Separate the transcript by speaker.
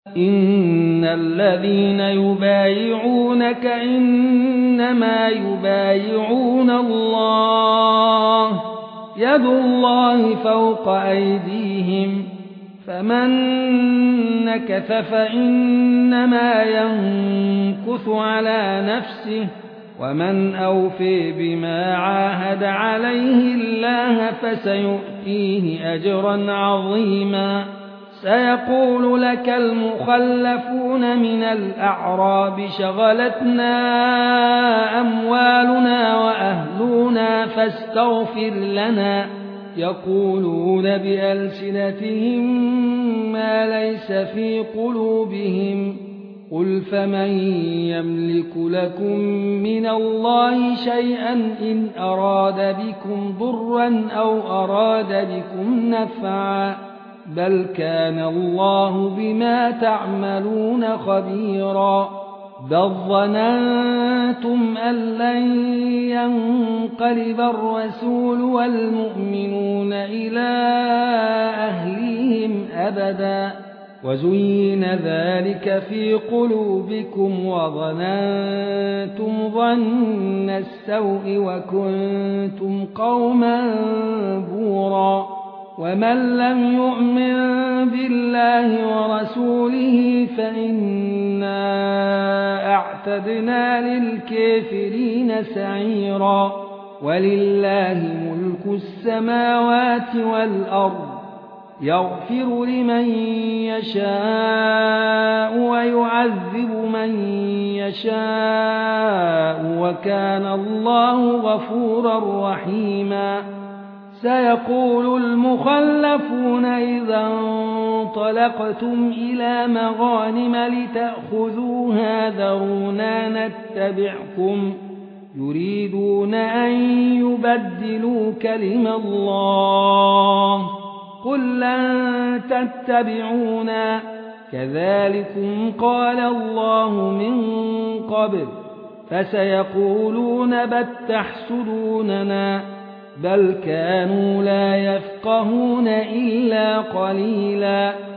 Speaker 1: إن الذين يبايعونك إنما يبايعون الله يد الله فوق أيديهم فمن نكث فإنما ينكث على نفسه ومن أوفي بما عاهد عليه الله فسيؤتيه أجرا عظيما سيقول لك المخلفون من الأعراب شغلتنا أموالنا وأهلنا فاستغفر لنا يقولون بألسنتهم ما ليس في قلوبهم قل فمن يملك لكم من الله شيئا إن أراد بكم ضرا أو أراد بكم نفعا بل كان الله بما تعملون خبيرا بل ظننتم أن لن ينقلب الرسول والمؤمنون إلى أهليهم أبدا وزين ذلك في قلوبكم وظننتم ظن السوء وكنتم قوما بورا ومن لم يؤمن بالله ورسوله فإنا أعتدنا للكافرين سعيرا ولله ملك السماوات والأرض يغفر لمن يشاء ويعذب من يشاء وكان الله غفورا رحيما سيقول المخلفون إذا انطلقتم إلى مغانم لتأخذوها ذرونا نتبعكم يريدون أن يبدلوا كلم الله قل لن تتبعونا كذلكم قال الله من قبل فسيقولون بل تحسدوننا بل كانوا لا يفقهون إلا قليلا